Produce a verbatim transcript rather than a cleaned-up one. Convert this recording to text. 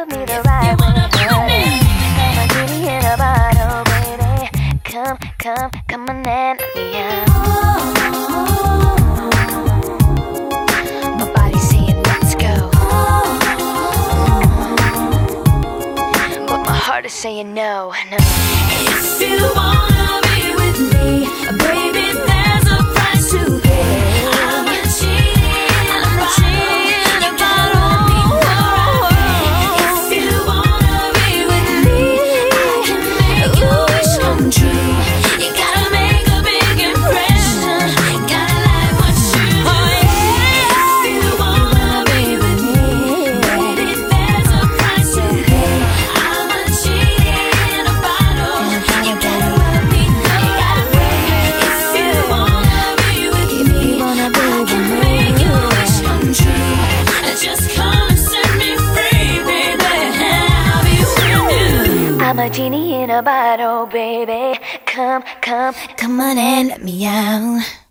love me the right way. I'm a genie in a bottle, baby. Come, come, come on and let me out. My body's saying let's go, but my heart is saying no, no. If you wanna be with me, baby, there's a price to pay. I'm a genie in a bottle. You gotta let me know right. If you wanna be with me, I can make your wish come true. You gotta make a big impression. Gotta like what you do. If you wanna be with me, baby, there's a price to pay. I'm a genie in a bottle. You gotta let me know right. If you wanna be with me, I can make your wish come true. Just come and set me free, baby. I'll be with you. I'm a genie in a bottle, baby. Come, come, Come on and let me out.